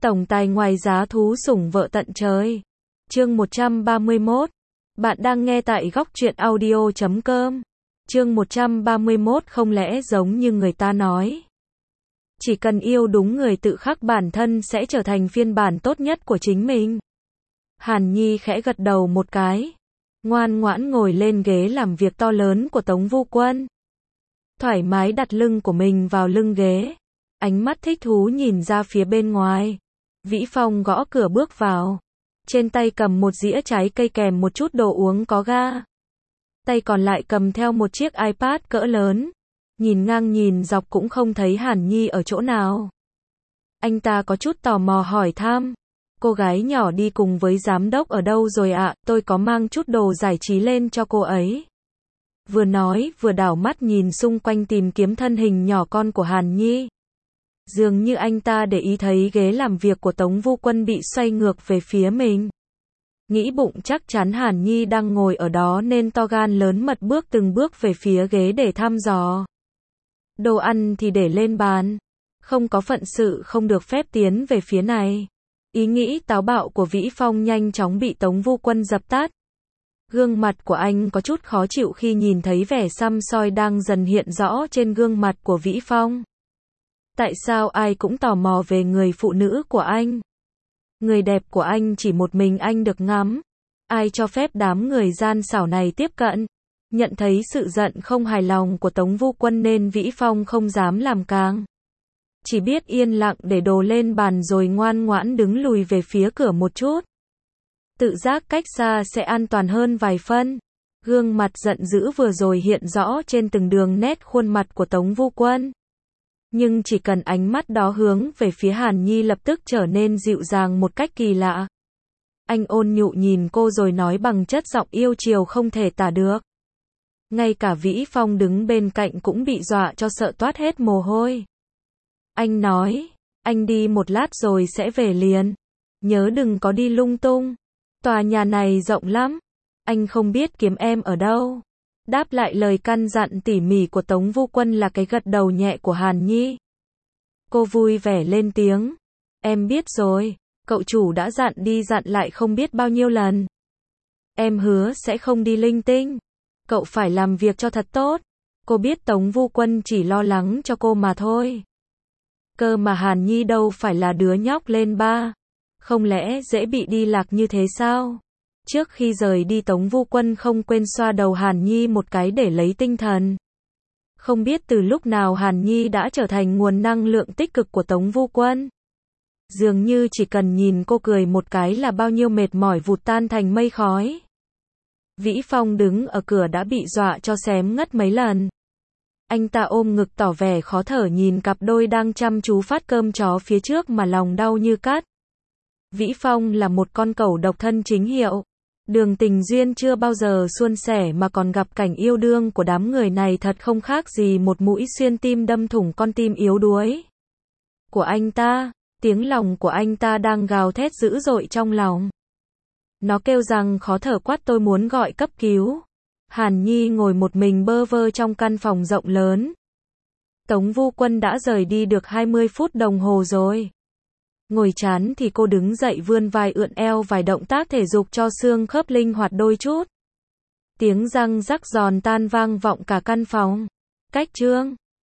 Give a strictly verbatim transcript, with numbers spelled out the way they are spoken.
Tổng tài ngoài giá thú sủng vợ tận trời. Chương một trăm ba mươi mốt. Bạn đang nghe tại góc truyện audio chấm com. Chương một trăm ba mươi mốt. Không lẽ giống như người ta nói, chỉ cần yêu đúng người tự khắc bản thân sẽ trở thành phiên bản tốt nhất của chính mình. Hàn Nhi khẽ gật đầu một cái, ngoan ngoãn ngồi lên ghế làm việc to lớn của Tống Vu Quân. Thoải mái đặt lưng của mình vào lưng ghế, ánh mắt thích thú nhìn ra phía bên ngoài. Vĩ Phong gõ cửa bước vào, trên tay cầm một dĩa trái cây kèm một chút đồ uống có ga. Tay còn lại cầm theo một chiếc iPad cỡ lớn, nhìn ngang nhìn dọc cũng không thấy Hàn Nhi ở chỗ nào. Anh ta có chút tò mò hỏi thăm, cô gái nhỏ đi cùng với giám đốc ở đâu rồi ạ? Tôi có mang chút đồ giải trí lên cho cô ấy. Vừa nói vừa đảo mắt nhìn xung quanh tìm kiếm thân hình nhỏ con của Hàn Nhi. Dường như anh ta để ý thấy ghế làm việc của Tống Vu Quân bị xoay ngược về phía mình. Nghĩ bụng chắc chắn Hàn Nhi đang ngồi ở đó nên to gan lớn mật bước từng bước về phía ghế để thăm dò. Đồ ăn thì để lên bàn, không có phận sự không được phép tiến về phía này. Ý nghĩ táo bạo của Vĩ Phong nhanh chóng bị Tống Vu Quân dập tắt. Gương mặt của anh có chút khó chịu khi nhìn thấy vẻ săm soi đang dần hiện rõ trên gương mặt của Vĩ Phong. Tại sao ai cũng tò mò về người phụ nữ của anh? Người đẹp của anh chỉ một mình anh được ngắm. Ai cho phép đám người gian xảo này tiếp cận? Nhận thấy sự giận không hài lòng của Tống Vu Quân nên Vĩ Phong không dám làm càng. Chỉ biết yên lặng để đồ lên bàn rồi ngoan ngoãn đứng lùi về phía cửa một chút. Tự giác cách xa sẽ an toàn hơn vài phân. Gương mặt giận dữ vừa rồi hiện rõ trên từng đường nét khuôn mặt của Tống Vu Quân. Nhưng chỉ cần ánh mắt đó hướng về phía Hàn Nhi lập tức trở nên dịu dàng một cách kỳ lạ. Anh ôn nhu nhìn cô rồi nói bằng chất giọng yêu chiều không thể tả được. Ngay cả Vĩ Phong đứng bên cạnh cũng bị dọa cho sợ toát hết mồ hôi. Anh nói, anh đi một lát rồi sẽ về liền. Nhớ đừng có đi lung tung. Tòa nhà này rộng lắm. Anh không biết kiếm em ở đâu. Đáp lại lời căn dặn tỉ mỉ của Tống Vu Quân là cái gật đầu nhẹ của Hàn Nhi. Cô vui vẻ lên tiếng. Em biết rồi, cậu chủ đã dặn đi dặn lại không biết bao nhiêu lần. Em hứa sẽ không đi linh tinh. Cậu phải làm việc cho thật tốt. Cô biết Tống Vu Quân chỉ lo lắng cho cô mà thôi. Cơ mà Hàn Nhi đâu phải là đứa nhóc lên ba. Không lẽ dễ bị đi lạc như thế sao? Trước khi rời đi Tống Vu Quân không quên xoa đầu Hàn Nhi một cái để lấy tinh thần. Không biết từ lúc nào Hàn Nhi đã trở thành nguồn năng lượng tích cực của Tống Vu Quân. Dường như chỉ cần nhìn cô cười một cái là bao nhiêu mệt mỏi vụt tan thành mây khói. Vĩ Phong đứng ở cửa đã bị dọa cho xém ngất mấy lần. Anh ta ôm ngực tỏ vẻ khó thở nhìn cặp đôi đang chăm chú phát cơm chó phía trước mà lòng đau như cắt. Vĩ Phong là một con cẩu độc thân chính hiệu. Đường tình duyên chưa bao giờ suôn sẻ mà còn gặp cảnh yêu đương của đám người này thật không khác gì một mũi xuyên tim đâm thủng con tim yếu đuối của anh ta. Tiếng lòng của anh ta đang gào thét dữ dội trong lòng. Nó kêu rằng khó thở quát tôi muốn gọi cấp cứu. Hàn Nhi ngồi một mình bơ vơ trong căn phòng rộng lớn. Tống Vu Quân đã rời đi được hai mươi phút đồng hồ rồi. Ngồi chán thì cô đứng dậy vươn vai ưỡn eo vài động tác thể dục cho xương khớp linh hoạt đôi chút. Tiếng răng rắc giòn tan vang vọng cả căn phòng. Cách chương